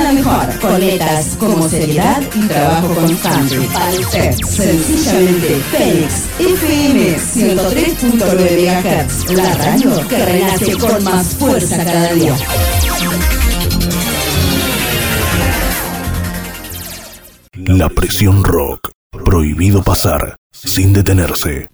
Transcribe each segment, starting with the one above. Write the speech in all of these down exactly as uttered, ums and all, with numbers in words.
la mejor, con letras como seriedad y trabajo constante. Para usted, sencillamente, Fénix F M ciento tres punto nueve megahertz, la radio que renace con más fuerza cada día. La presión rock, prohibido pasar sin detenerse.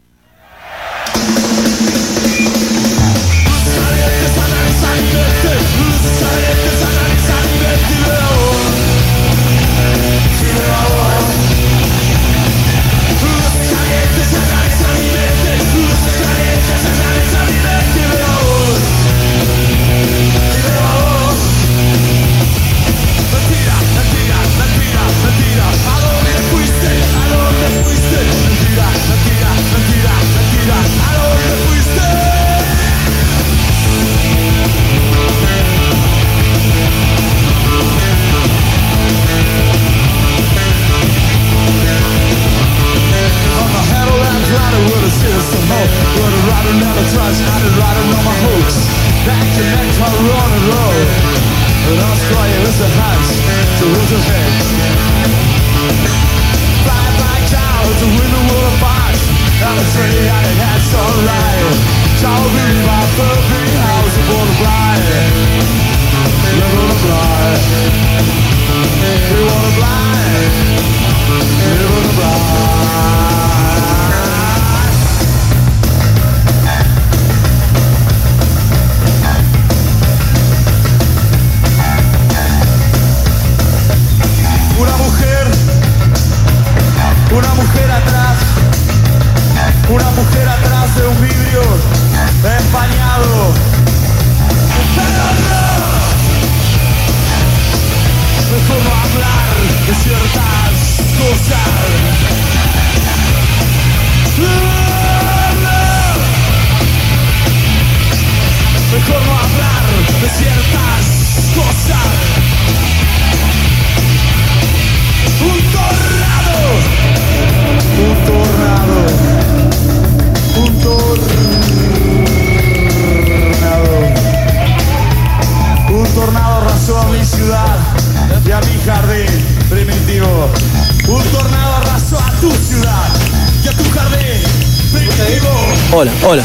Hola, hola.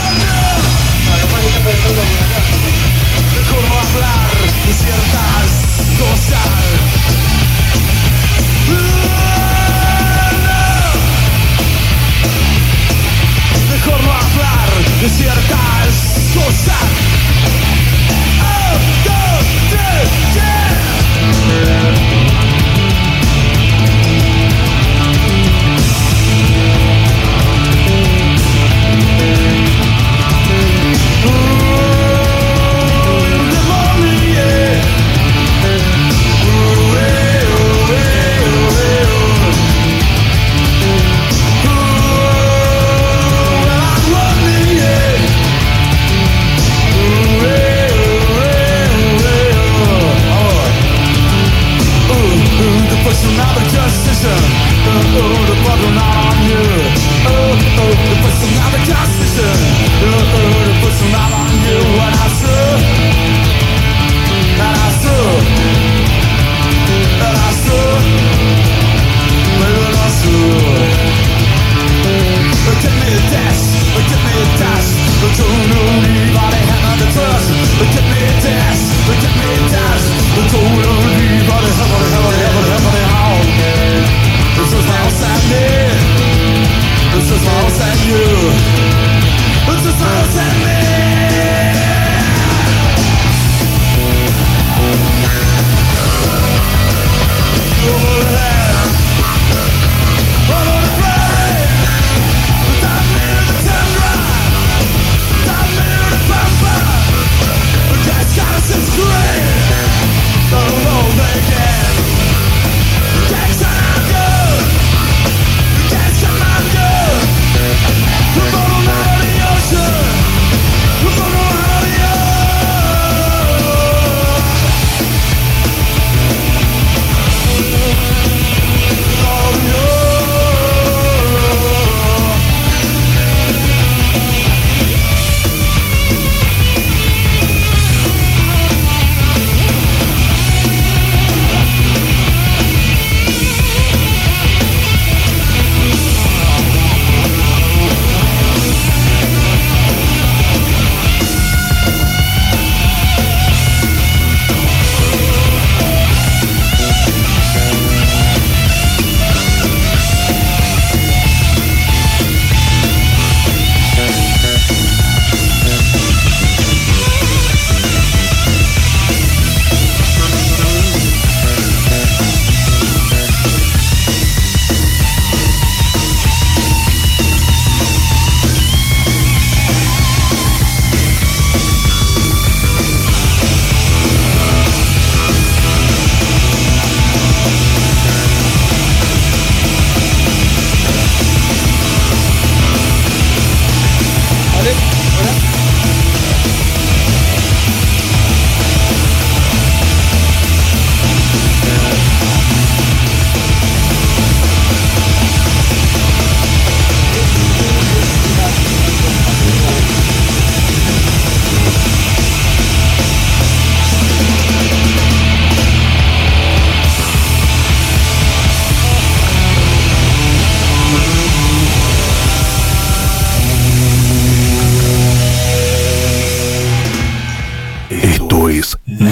Mejor no hablar de ciertas cosas. Mejor no hablar de ciertas cosas. Oh, dos, tres, yeah. This is how sad it is.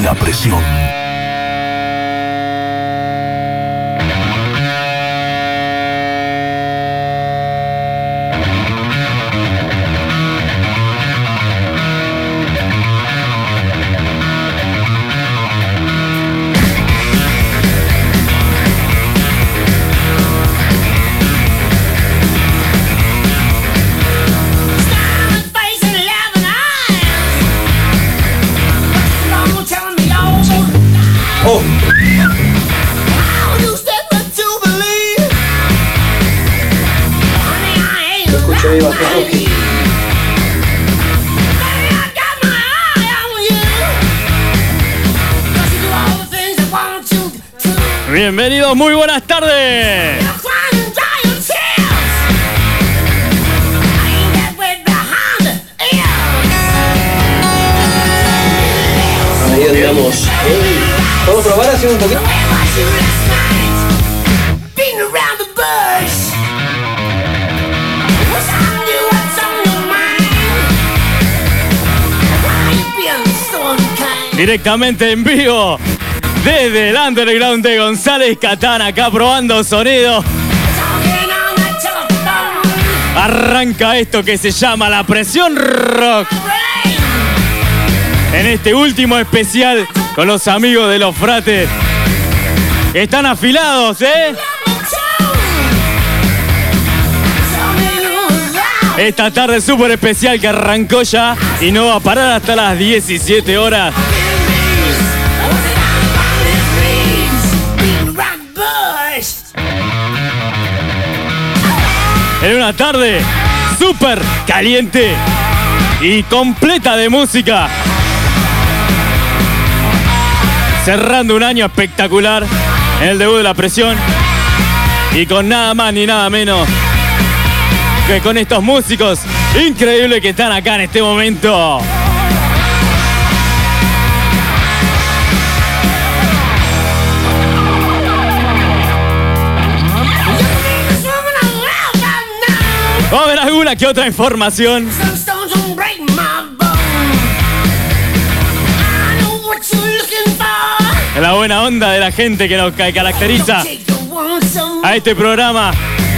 La presión. Oh. Lo escucho ahí bajo aquí. Bienvenidos, muy buenas tardes. Ahí andamos. Hey. ¿Podemos probar así un poquito? Directamente en vivo desde el Underground de González Catán, acá probando sonido. Arranca esto que se llama La Presión Rock. En este último especial con los amigos de los frates. Están afilados, ¿eh? Esta tarde súper especial que arrancó ya y no va a parar hasta las diecisiete horas. En una tarde súper caliente y completa de música. Cerrando un año espectacular en el debut de La Presión. Y con nada más ni nada menos que con estos músicos increíbles que están acá en este momento. Vamos a ver alguna que otra información. La buena onda de la gente que nos caracteriza a este programa.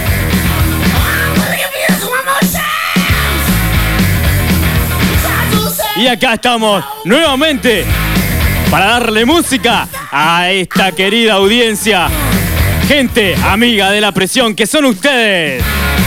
Y acá estamos nuevamente para darle música a esta querida audiencia. Gente amiga de La Presión, que son ustedes.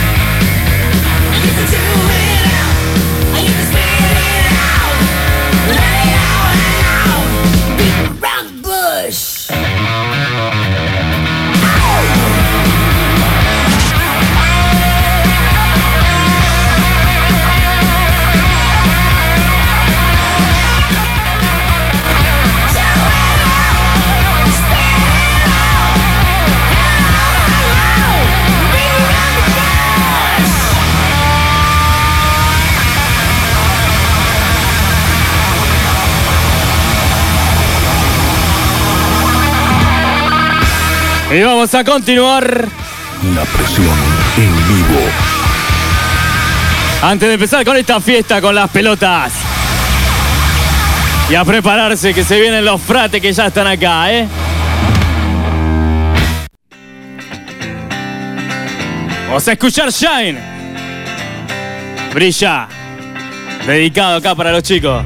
Y vamos a continuar. La Presión en vivo. Antes de empezar con esta fiesta con las pelotas. Y a prepararse que se vienen los frates que ya están acá, ¿eh? Vamos a escuchar Shine. Brilla. Dedicado acá para los chicos.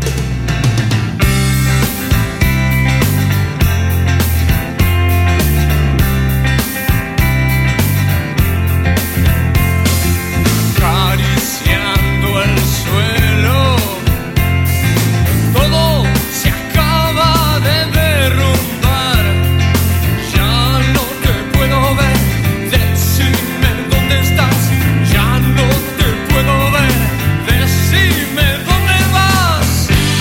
Ya no te puedo ver, decime dónde vas.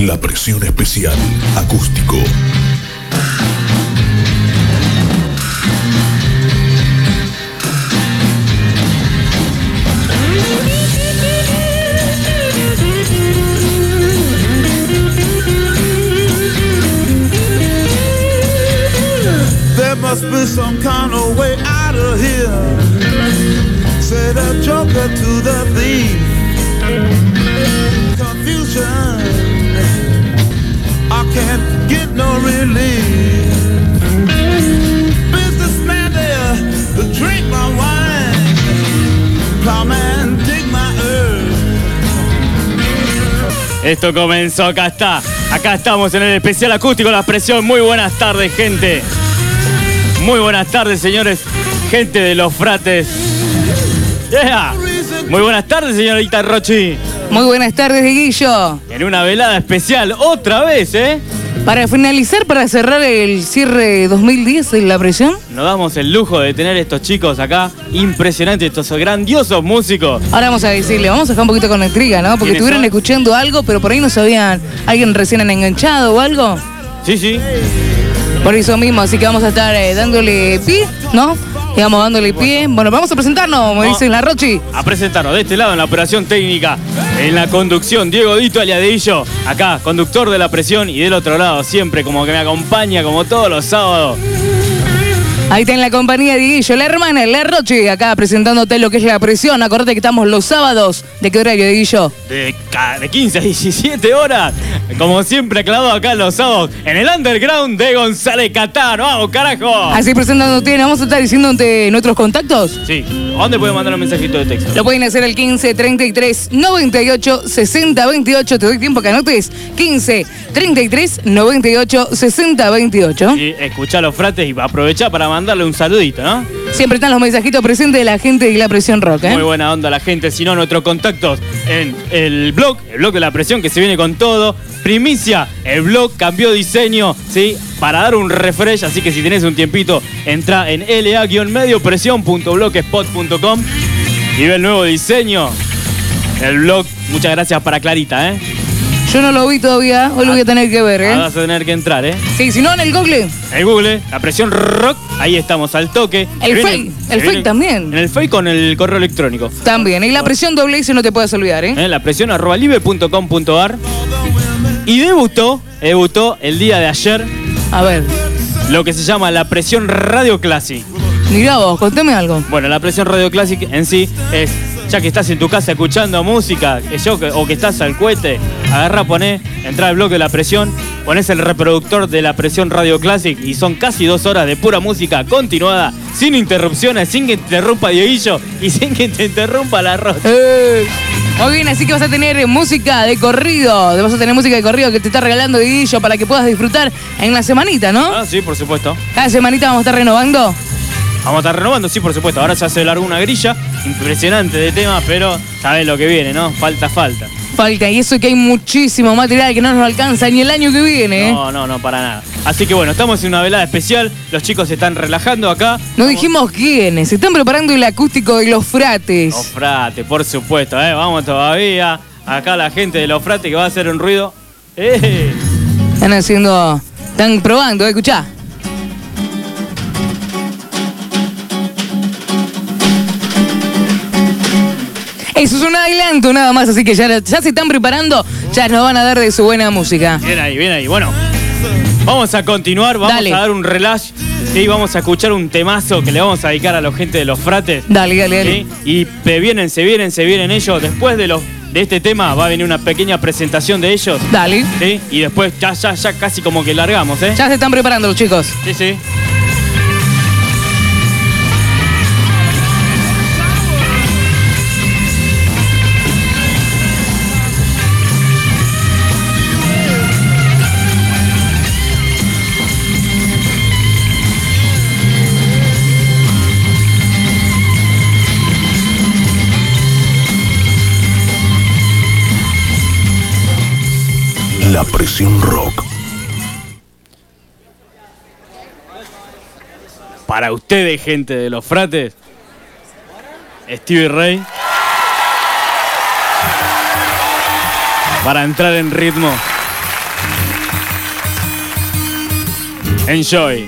La Presión Especial Acústico. There must be some kind of way out of here. Say the joker to the thief. Confusion, I can't get no relief. Businessman there to drink my wine. Plowman dig my earth. Esto comenzó, acá está. Acá estamos en el especial acústico La Presión. Muy buenas tardes, gente. Muy buenas tardes, señores. Gente de los frates. Yeah. Muy buenas tardes, señorita Rochi. Muy buenas tardes, Dieguillo. En una velada especial, otra vez, ¿eh? Para finalizar, para cerrar el cierre dos mil diez en La Presión. Nos damos el lujo de tener estos chicos acá. Impresionantes, estos grandiosos músicos. Ahora vamos a decirle, vamos a dejar un poquito con intriga, ¿no? Porque estuvieron escuchando algo, pero por ahí no sabían. ¿Alguien recién han enganchado o algo? Sí, sí. Por eso mismo, así que vamos a estar eh, dándole pie, ¿no? Y vamos dándole pie. Bueno, vamos a presentarnos, como dice la Rochi. A presentarnos de este lado en la operación técnica, en la conducción, Diego Dito Aliadillo, acá, conductor de La Presión, y del otro lado, siempre como que me acompaña, como todos los sábados. Ahí está en la compañía de Dieguillo, la hermana, la Rochi, acá presentándote lo que es La Presión. Acordate que estamos los sábados. ¿De qué horario, Dieguillo? De, de quince a diecisiete horas. Como siempre, clavado acá los sábados en el underground de González Catán. ¡Vamos, carajo! Así presentándote, ¿vamos a estar diciéndote nuestros contactos? Sí. ¿A dónde pueden mandar un mensajito de texto? Lo pueden hacer al quince, treinta y tres, noventa y ocho, sesenta, veintiocho. Te doy tiempo que anotes. quince, treinta y tres, noventa y ocho, sesenta, veintiocho. Y escuchá los frates y aprovechá para mandarle un saludito, ¿no? Siempre están los mensajitos presentes de la gente de La Presión Rock, ¿eh? Muy buena onda la gente. Si no, nuestros contactos en el blog, el blog de La Presión, que se viene con todo. Primicia, el blog cambió diseño, ¿sí? Para dar un refresh, así que si tenés un tiempito, entra en l a guion medio presión punto blogspot punto com y ve el nuevo diseño. El blog, muchas gracias para Clarita, ¿eh? Yo no lo vi todavía, hoy lo voy a tener que ver, ¿eh? Ahora vas a tener que entrar, ¿eh? Sí, si no en el Google. En el Google, La Presión Rock, ahí estamos al toque. El Face, el Face también. En el Face con el correo electrónico. También, y La Presión doble S no te puedes olvidar, ¿eh? ¿Eh? La Presión arroba live punto com punto ar. Y debutó, debutó el día de ayer. A ver. Lo que se llama La Presión Radio Classic. Mirá vos, contame algo. Bueno, La Presión Radio Classic en sí es, ya que estás en tu casa escuchando música, que yo, o que estás al cohete, agarrá, poné, entra al blog de La Presión, ponés el reproductor de La Presión Radio Classic y son casi dos horas de pura música continuada, sin interrupciones, sin que te interrumpa Dieguillo y sin que te interrumpa la Rocha. Eh. Muy bien, así que vas a tener música de corrido, vas a tener música de corrido que te está regalando Dieguillo para que puedas disfrutar en la semanita, ¿no? Ah, sí, por supuesto. Cada semanita vamos a estar renovando. Vamos a estar renovando, sí, por supuesto. Ahora ya se largó una grilla impresionante de temas, pero sabés lo que viene, ¿no? Falta, falta. Falta, y eso que hay muchísimo material que no nos alcanza ni el año que viene, ¿eh? No, no, no, para nada. Así que bueno, estamos en una velada especial, los chicos se están relajando acá. No dijimos quiénes, se están preparando el acústico de Los Frates. Los Frates, por supuesto, ¿eh? Vamos todavía. Acá la gente de Los Frates que va a hacer un ruido. ¡Eh! Están haciendo, están probando, ¿eh? Escuchá. Eso es un adelanto nada más, así que ya, ya se están preparando, ya nos van a dar de su buena música. Bien ahí, bien ahí. Bueno, vamos a continuar, vamos Dale. a dar un relax. Sí, vamos a escuchar un temazo que le vamos a dedicar a la gente de Los Frates. Dale, dale, dale. ¿Sí? Y se vienen, se vienen, se vienen ellos. Después de los de este tema va a venir una pequeña presentación de ellos. Dale. ¿Sí? Y después ya, ya, ya casi como que largamos, ¿eh? Ya se están preparando los chicos. Sí, sí. La Presión Rock. Para ustedes, gente de Los Frates, Stevie Ray. Para entrar en ritmo, Enjoy.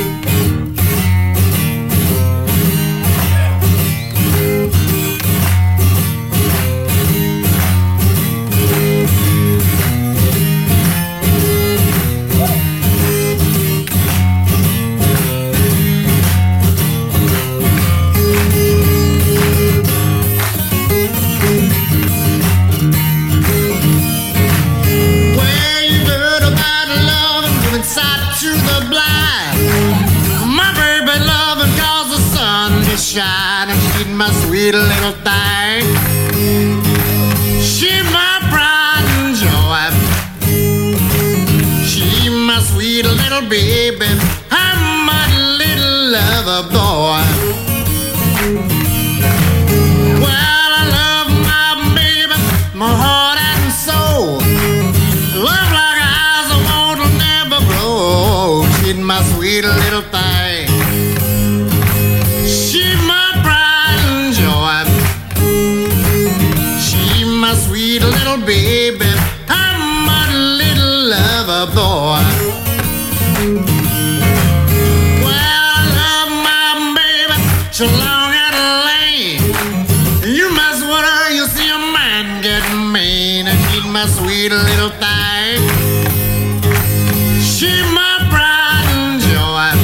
Shine and she's my sweet little thing. She's my pride and joy. She's my sweet little baby. I'm my little lover boy. Well, I love my baby, my heart and soul. Love like eyes I won't never grow. She's my sweet little thing. She's my pride and joy. She's my sweet little baby. I'm my little lover boy. Well, I love my baby so long and lane. You mess with her, you see a man get mean. And she's my sweet little thing. She's my pride and joy.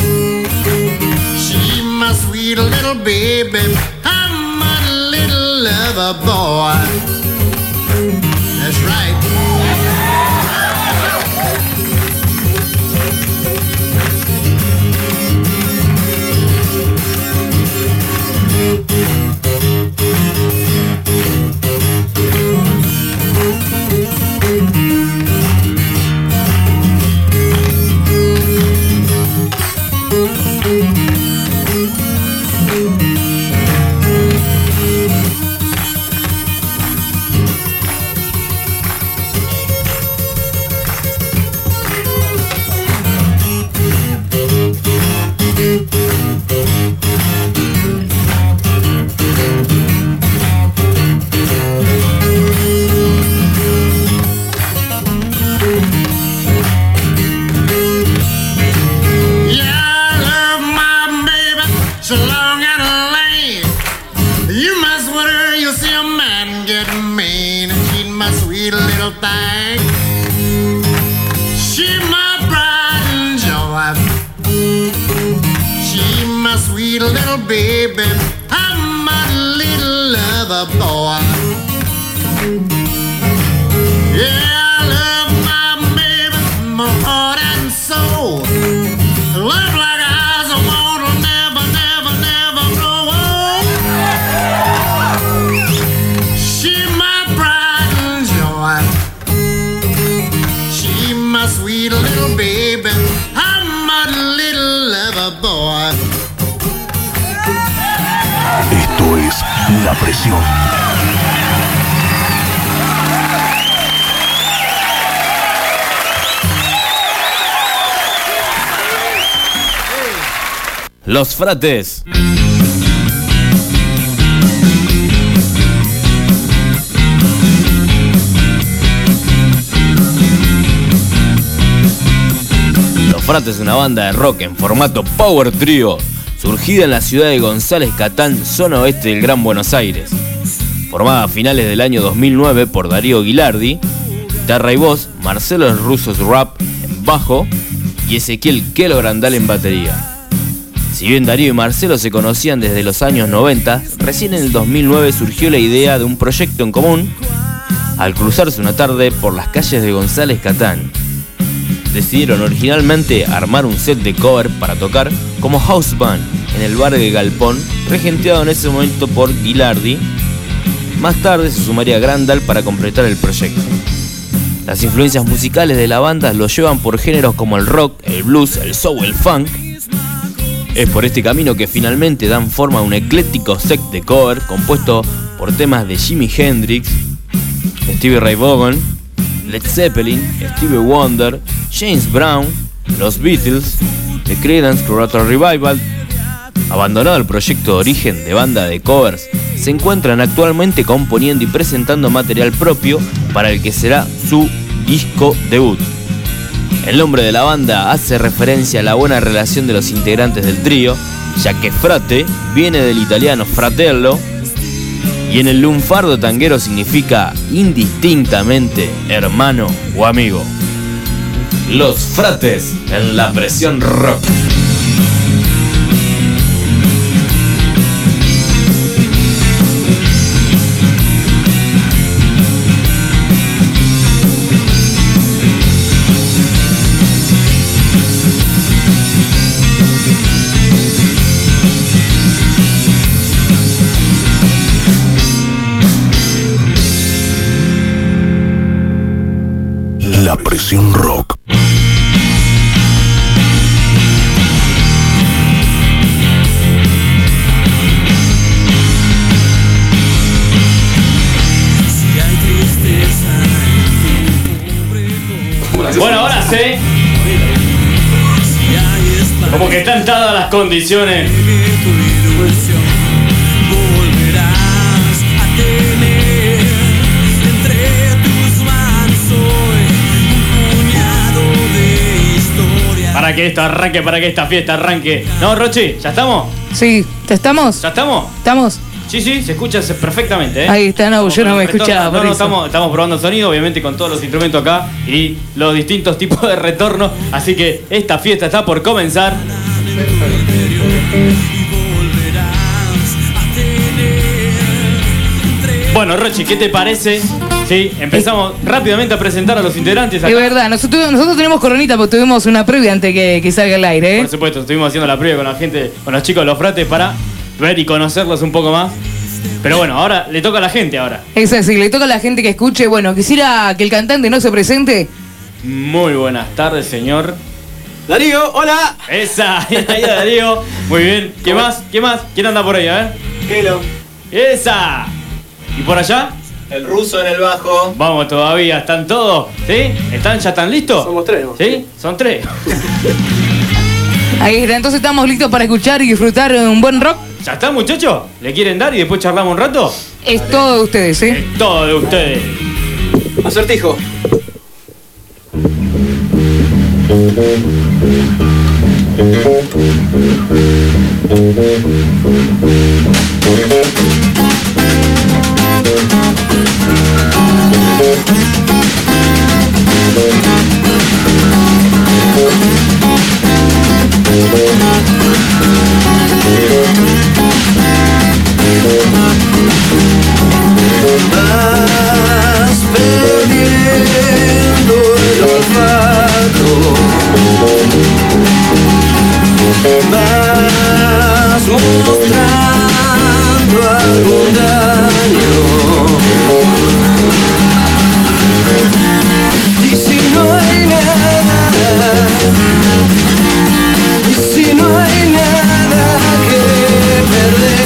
She's my sweet little baby. I'm a little lover boy. That's right. Thing. She my pride and joy. She my sweet little baby. I'm my little lover boy. Yeah, I love my baby, my heart and soul. Love like eyes I won't never, never, never grow old. She my pride and joy. My sweet little baby, I'm a little lover boy. Esto es La Presión. Los Frates. Los Frates es una banda de rock en formato power trio, surgida en la ciudad de González Catán, zona oeste del Gran Buenos Aires. Formada a finales del año dos mil nueve por Darío Gilardi, guitarra y voz, Marcelo el Russo Rap en bajo y Ezequiel Kelo Grandal en batería. Si bien Darío y Marcelo se conocían desde los años noventa, recién en el dos mil nueve surgió la idea de un proyecto en común al cruzarse una tarde por las calles de González Catán. Decidieron originalmente armar un set de cover para tocar como house band en el bar de Galpón, regenteado en ese momento por Gilardi. Más tarde se sumaría Grandal para completar el proyecto. Las influencias musicales de la banda lo llevan por géneros como el rock, el blues, el soul, el funk. Es por este camino que finalmente dan forma a un ecléctico set de cover compuesto por temas de Jimi Hendrix, Stevie Ray Vaughan, Led Zeppelin, Stevie Wonder, James Brown, los Beatles, The Creedence Clearwater Revival. Abandonado el proyecto de origen de banda de covers, se encuentran actualmente componiendo y presentando material propio para el que será su disco debut. El nombre de la banda hace referencia a la buena relación de los integrantes del trío, ya que frate viene del italiano fratello y en el lunfardo tanguero significa indistintamente hermano o amigo. Los Frates en La Presión Rock. La Presión Rock. Bueno, ahora sí. Como que están dadas las condiciones. Para que esto arranque, para que esta fiesta arranque. ¿No, Rochi? ¿Ya estamos? Sí, ¿te estamos? ¿Ya estamos? ¿Estamos? Sí, sí, se escucha perfectamente, ¿eh? Ahí está, no, yo no me escuchaba. No, por no, eso. estamos, estamos probando sonido, obviamente con todos los instrumentos acá y los distintos tipos de retorno. Así que esta fiesta está por comenzar. Bueno, Rochi, ¿qué te parece? Sí, empezamos rápidamente a presentar a los integrantes acá. Es verdad, nosotros, nosotros tenemos coronita porque tuvimos una previa antes que, que salga al aire, ¿eh? Por supuesto, estuvimos haciendo la previa con la gente, con los chicos de los Frates para ver y conocerlos un poco más. Pero bueno, ahora le toca a la gente ahora. Es así, le toca a la gente que escuche. Bueno, quisiera que el cantante no se presente. Muy buenas tardes, señor. Darío, hola. Esa, ahí está Darío. Muy bien. ¿Qué más? ¿Qué más? ¿Quién anda por ahí, a ver? Kelo. Esa. ¿Y por allá? El ruso en el bajo. Vamos todavía, ¿están todos? ¿Sí? ¿Están, ya están listos? Somos tres, ¿no? ¿Sí? Son tres. Ahí está, entonces estamos listos para escuchar y disfrutar un buen rock. ¿Ya está, muchachos? ¿Le quieren dar y después charlamos un rato? Es todo de ustedes, ¿eh? Es todo de ustedes. Acertijo. Vas perdiendo el olfato, vas mostrando algún daño. Y si no hay nada, y si no hay nada que perder.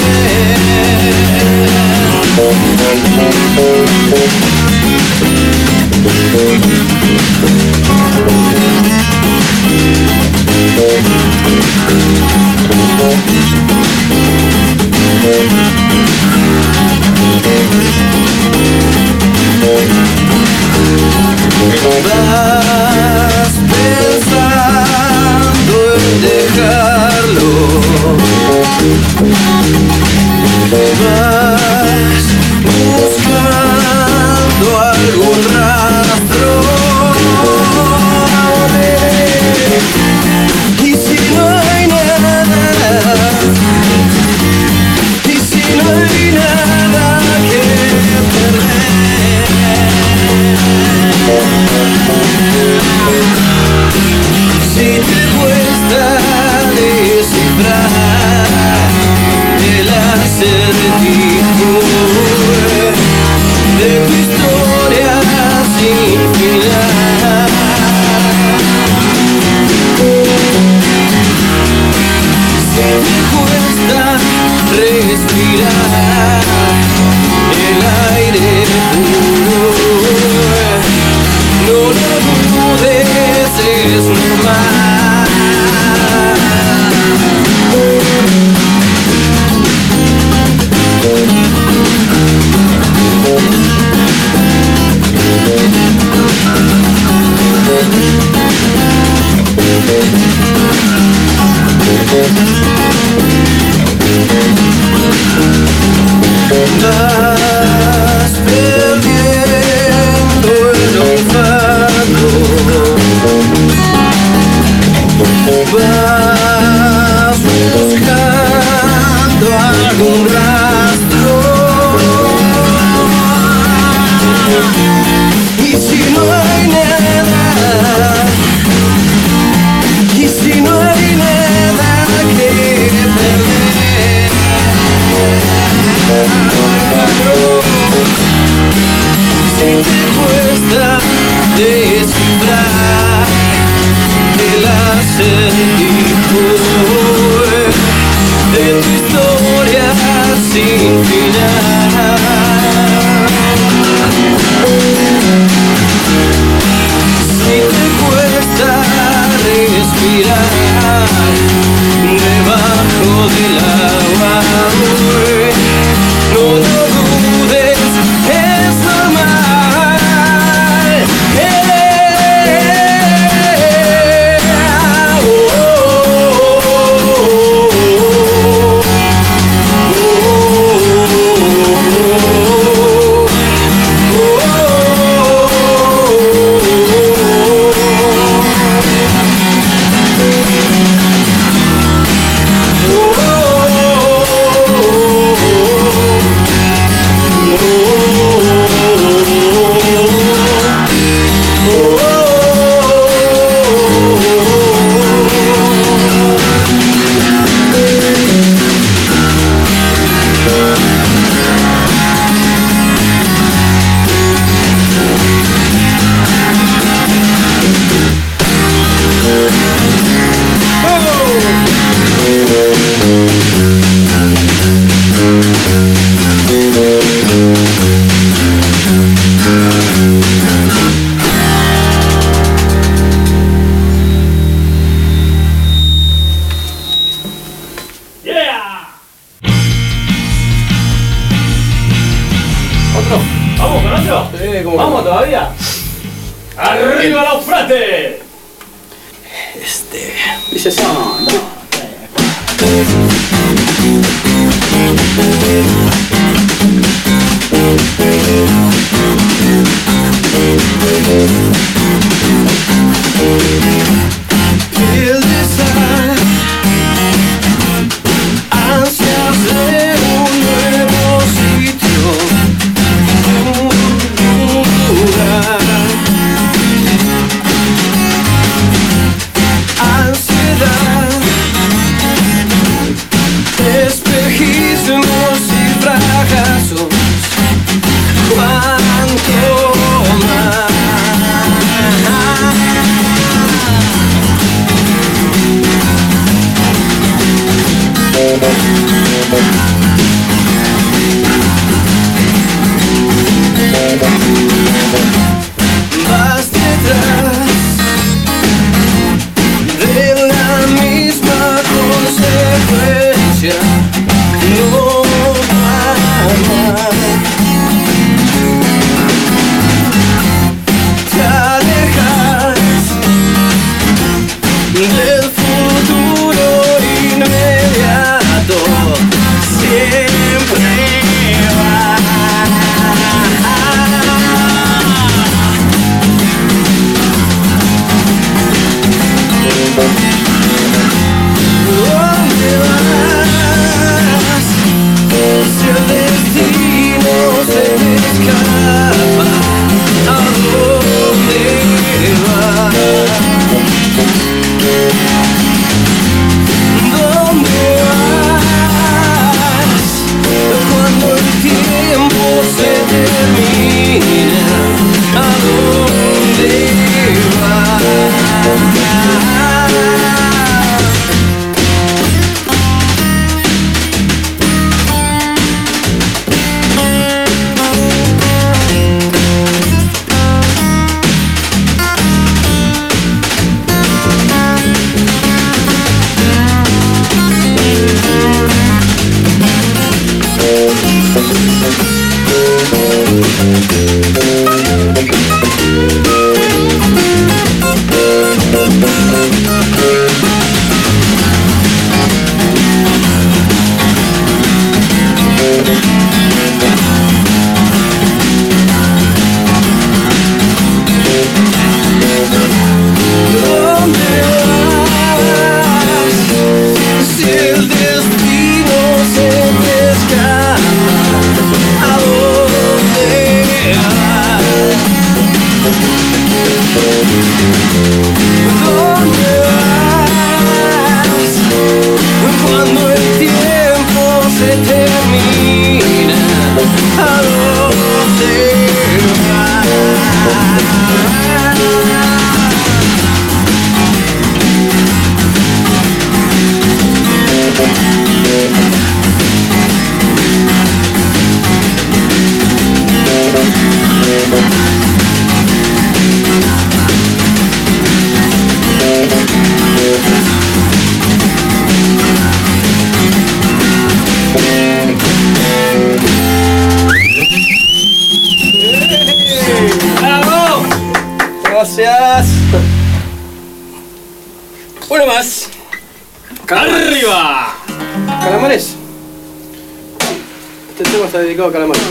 Si te cuesta descifrar el acertijo de tu historia sin final, si te cuesta respirar debajo del agua, no lo dudes, es normal. Yeah. Oh, ¿Vamos todavía? ¡Arriba los frates! Este. Dice son, no. El desar, ansias de un nuevo sitio, un lugar, ansiedad, espejismos y fracasos, cuánto más. Vas detrás de la misma consecuencia, no para. Te alejas del futuro inmediato, siempre va. ¿Dónde vas? Si el destino se te escapa, ¿a dónde vas? ¿Dónde vas? Cuando el tiempo se termina, ¿a dónde vas? ¿Dónde vas? Si el destino se te escapa, ¿a dónde gracias. Uno más. ¡Arriba! Calamares. Este tema está dedicado a calamares.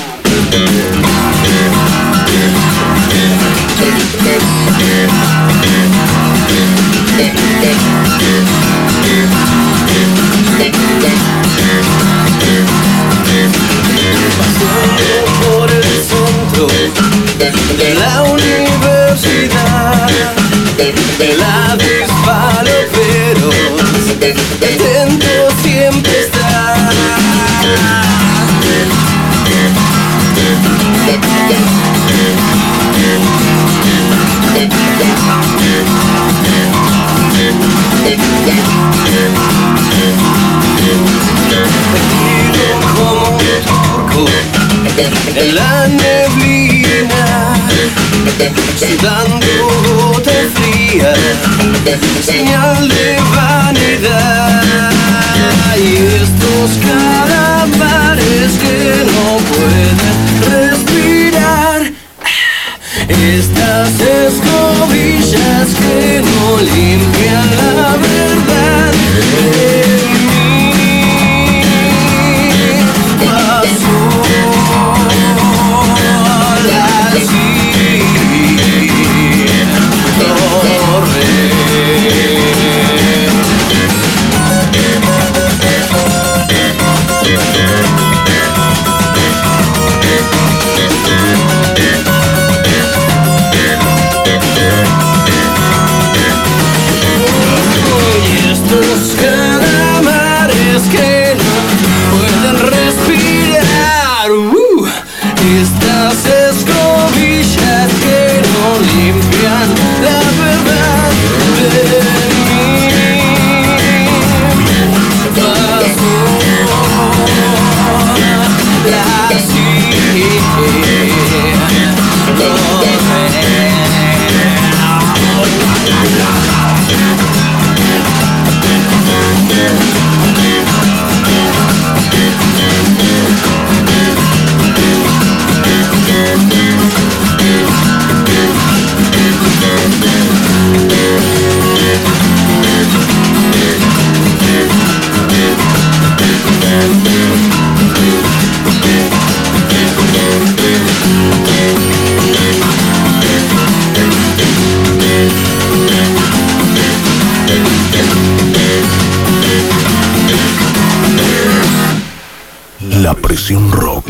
Pasando por el centro de la universidad, de la pero atento siempre está. Perdido como un turco en la neblina, sudando gotas frías, señal de vanidad. Y estos calamares que no pueden respirar, estas escobillas que no limpian la verdad de mí. Pasó la torre. La Presión Rock.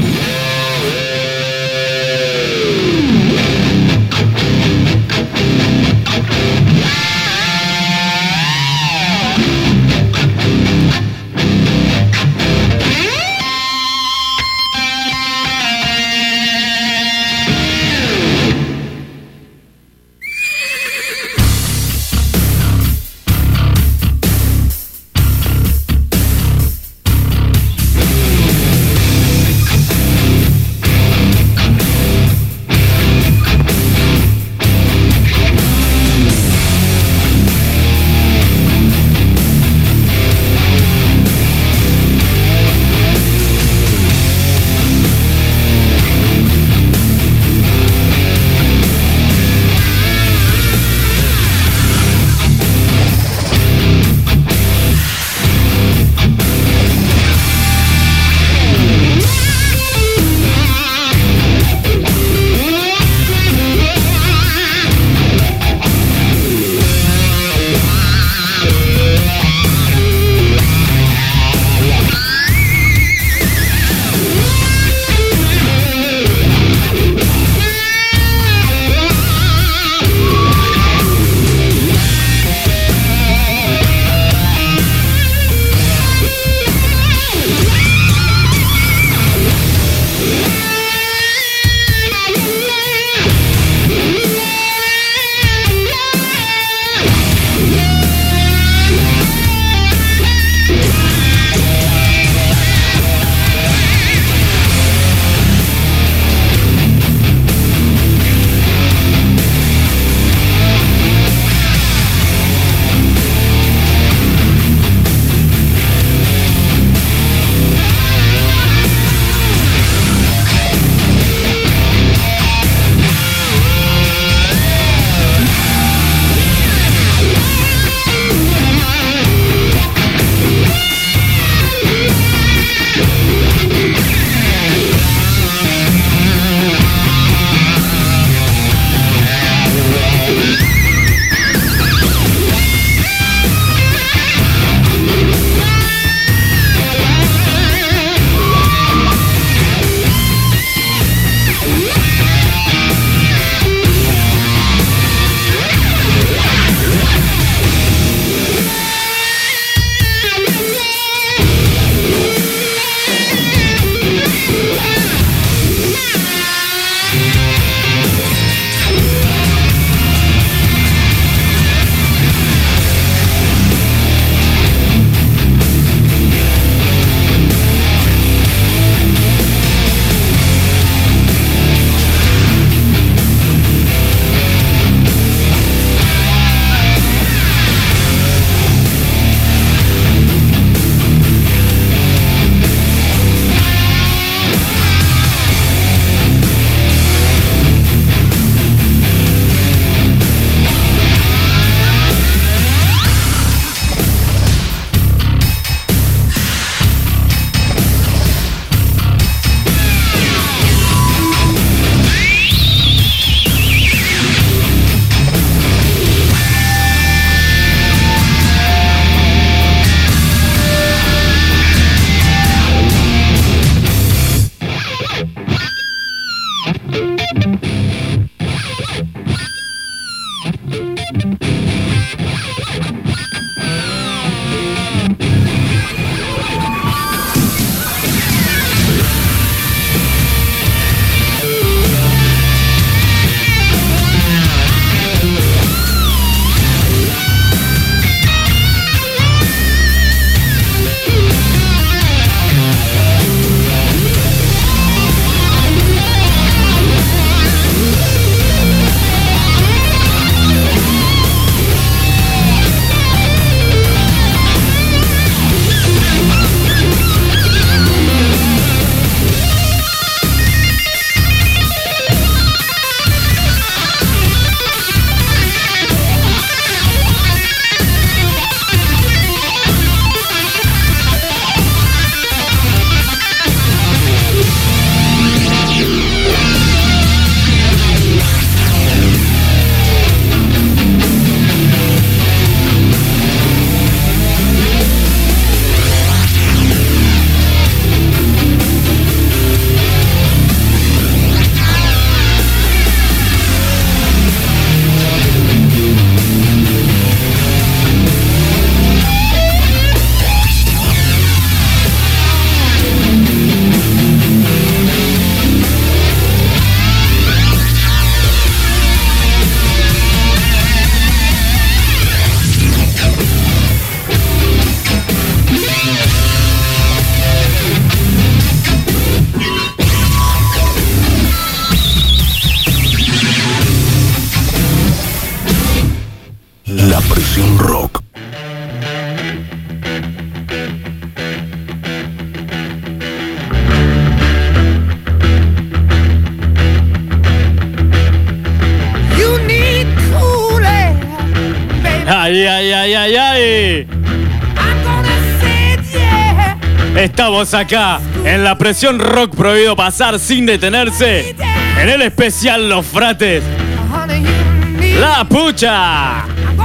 Estamos acá en la presión rock prohibido pasar sin detenerse. En el especial Los Frates. La Pucha.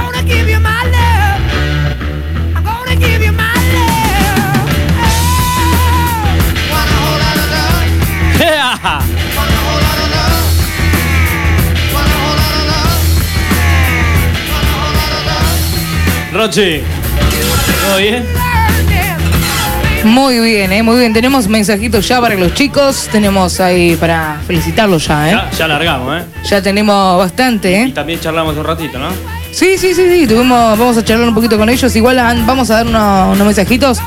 Yeah. Rochi, ¿todo bien? Muy bien, eh, muy bien. Tenemos mensajitos ya para los chicos. Tenemos ahí para felicitarlos ya, ¿eh? Ya, ya largamos, ¿eh? Ya tenemos bastante, Y ¿eh? también charlamos un ratito, ¿no? Sí, sí, sí, sí. Tuvimos, vamos a charlar un poquito con ellos. Igual han- vamos a dar unos, unos mensajitos.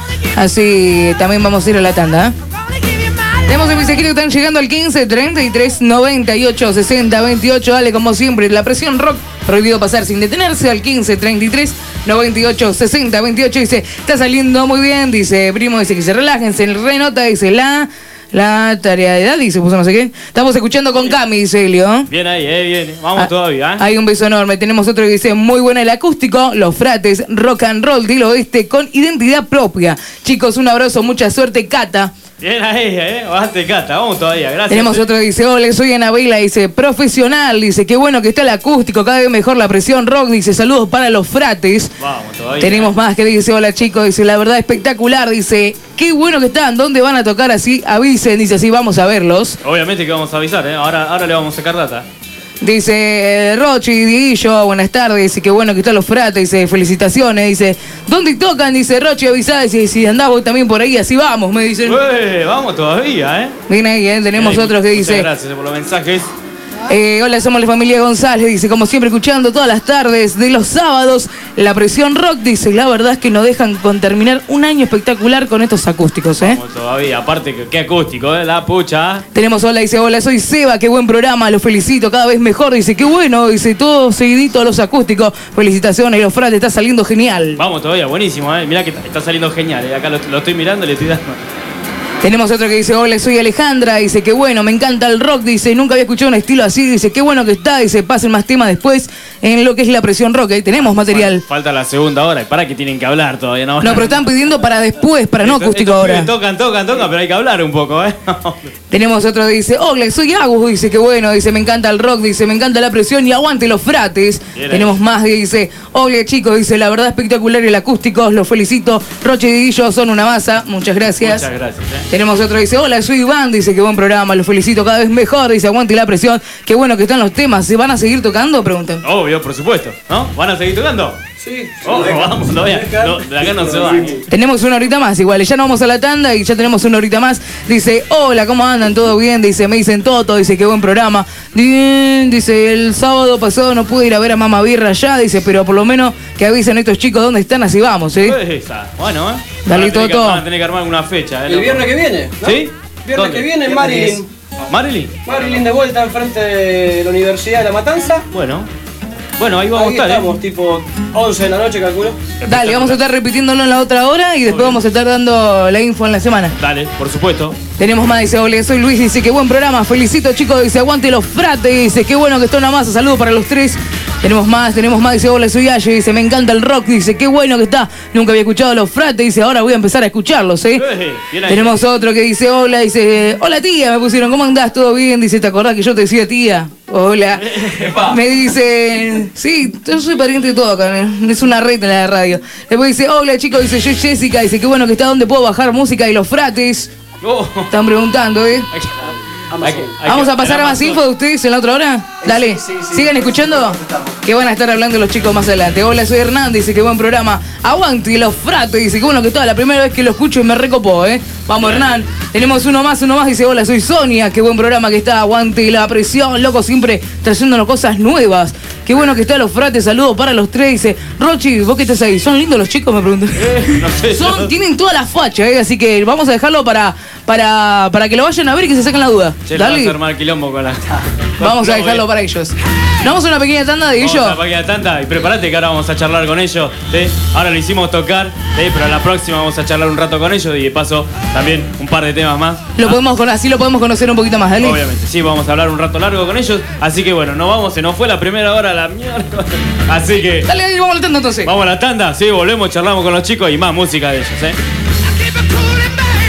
Así también vamos a ir a la tanda, ¿eh? Tenemos el mensajito que están llegando al quince, treinta y tres, noventa y ocho, sesenta, veintiocho. Dale, como siempre, la presión rock. Prohibido pasar sin detenerse al quince, treinta y tres, noventa y ocho, sesenta, veintiocho. Dice, está saliendo muy bien. Dice, primo, dice que se relajen. Se renota, dice, la, la tarea de edad. Dice, puso no sé qué. Estamos escuchando con Cami, dice Elio. Bien ahí, eh, bien. Vamos Ah, todavía, ¿eh? Hay un beso enorme. Tenemos otro que dice, muy buena el acústico. Los Frates, rock and roll del oeste con identidad propia. Chicos, un abrazo, mucha suerte, Cata. Bien ahí, eh. Bastante cata. Vamos todavía, gracias. Tenemos eh. otro que dice, hola, soy Anabela, dice, profesional, dice, qué bueno que está el acústico, cada vez mejor la presión rock, dice, saludos para los Frates. Vamos todavía. Tenemos más que dice, hola chicos, dice, la verdad espectacular, dice, qué bueno que están, ¿dónde van a tocar así? Avisen, dice, así vamos a verlos. Obviamente que vamos a avisar, ¿eh? Ahora, ahora le vamos a sacar data. Dice, eh, Rochi, Dieguillo, buenas tardes, dice, qué bueno que están los Frates, dice, felicitaciones, dice, ¿dónde tocan? Dice, Rochi, avisá, dice, si andás vos también por ahí, así vamos, me dicen. Eh, vamos todavía, ¿eh? Ven ahí, eh, tenemos Bien, otros que muchas dice, gracias por los mensajes. Eh, hola, somos la familia González, dice, como siempre escuchando todas las tardes de los sábados, la presión rock, dice, la verdad es que nos dejan con terminar un año espectacular con estos acústicos, ¿eh? Vamos todavía, aparte que qué acústico, ¿eh? La Pucha. Tenemos, hola, dice, hola, soy Seba, qué buen programa, los felicito, cada vez mejor, dice, qué bueno, dice, todo seguidito a los acústicos, felicitaciones, los Frates, está saliendo genial. Vamos todavía, buenísimo, ¿eh? Mirá que está, está saliendo genial, ¿eh? Acá lo, lo estoy mirando y le estoy dando. Tenemos otro que dice, hola, soy Alejandra, dice, qué bueno, me encanta el rock, dice, nunca había escuchado un estilo así, dice, qué bueno que está, dice, pasen más temas después en lo que es la presión rock, ahí tenemos material. Falta la segunda hora, y para que tienen que hablar todavía, ¿no? No, pero están pidiendo para después, para no Estos- acústico estos ahora. pibes Tocan, tocan, tocan, pero hay que hablar un poco, ¿eh? Tenemos otro que dice, hola, soy Agus, dice, qué bueno, dice, me encanta el rock, dice, me encanta la presión y aguante los Frates. Bien, Tenemos ahí. más que dice, hola chicos, dice, la verdad espectacular el acústico, los felicito, Roche y yo son una masa, muchas gracias. Muchas gracias, ¿eh? Tenemos otro que dice, hola, soy Iván, dice, qué buen programa, los felicito cada vez mejor, dice, aguante la presión, qué bueno que están los temas, ¿se van a seguir tocando? Preguntan. Obvio, por supuesto, ¿no? ¿Van a seguir tocando? Sí. Oh, vamos todavía. No, de acá no se va. Tenemos una horita más, igual, ya no vamos a la tanda y ya tenemos una horita más. Dice, hola, ¿cómo andan? ¿Todo bien? Dice, me dicen Toto, dice, qué buen programa. Bien, dice, el sábado pasado no pude ir a ver a Mamá Birra allá, dice, pero por lo menos que avisen a estos chicos dónde están, así vamos, ¿sí? Esa. Bueno, ¿eh? Dale, Van a tener que- Toto. Van a tener que armar alguna fecha, ¿eh? El loco? viernes que viene, ¿no? ¿Sí? Viernes ¿Dónde? que viene, Marilyn. ¿Marilyn? Marilyn de vuelta enfrente de la Universidad de La Matanza. Bueno. Bueno, ahí vamos Ahí a estar, estamos, ¿eh? tipo once de la noche, calculo. Dale, vamos a estar repitiéndolo en la otra hora y después vamos a estar dando la info en la semana. Dale, por supuesto. Tenemos más, dice, hola, soy Luis, dice, qué buen programa, felicito chicos, dice, aguante los Frates, dice, qué bueno que está una masa, saludos para los tres. Tenemos más, tenemos más, dice, hola, soy Aye, dice, me encanta el rock, dice, qué bueno que está, nunca había escuchado a los Frates, dice, ahora voy a empezar a escucharlos, ¿eh? Eh, bien ahí. Tenemos otro que dice, hola, dice, hola tía, me pusieron, ¿cómo andás? ¿Todo bien? Dice, ¿te acordás que yo te decía tía? Hola. Me dice, sí, yo soy pariente de todo acá, ¿eh? Es una red en la radio. Después dice, hola chicos, dice, yo Jessica, dice, qué bueno que está, ¿dónde puedo bajar música? Y los Frates, Oh. están preguntando, ¿eh? Hay que- hay que- hay Vamos que- a pasar a más info de ustedes en la otra hora. Dale, sí, sí, sigan escuchando que van a estar hablando los chicos más adelante. Hola, soy Hernán, dice que buen programa. Aguante los Frates, dice que bueno que toda la primera vez que lo escucho y me recopó, ¿eh? Vamos, Hernán. Tenemos uno más, uno más, dice, hola, soy Sonia, qué buen programa que está, aguante la presión, loco, siempre trayéndonos cosas nuevas. Qué bueno que están los Frates, saludos para los tres, dice, Rochi, vos que estás ahí, ¿son lindos los chicos? Me preguntan. Eh, no sé. Son, tienen toda la facha, ¿eh? Así que vamos a dejarlo para, para, para que lo vayan a ver y que se saquen la duda. Che, le vas Dale. a armar quilombo con la. Vamos a No, dejarlo eh. para ellos. Nos vamos a una pequeña tanda de Vamos ellos. a la página tanta y prepárate que ahora vamos a charlar con ellos. ¿sí? Ahora lo hicimos tocar, ¿sí? Pero la próxima vamos a charlar un rato con ellos y de paso también un par de temas más. Lo Ah, podemos con, así lo podemos conocer un poquito más, dale. Obviamente, sí, vamos a hablar un rato largo con ellos. Así que bueno, nos vamos, se nos fue la primera hora a la mierda. Así que Dale, dale, vamos al tanda entonces. vamos a la tanda, sí, volvemos, charlamos con los chicos y más música de ellos, ¿eh? Keep it cool and bad.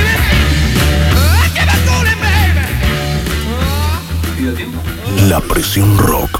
La Presión Rock.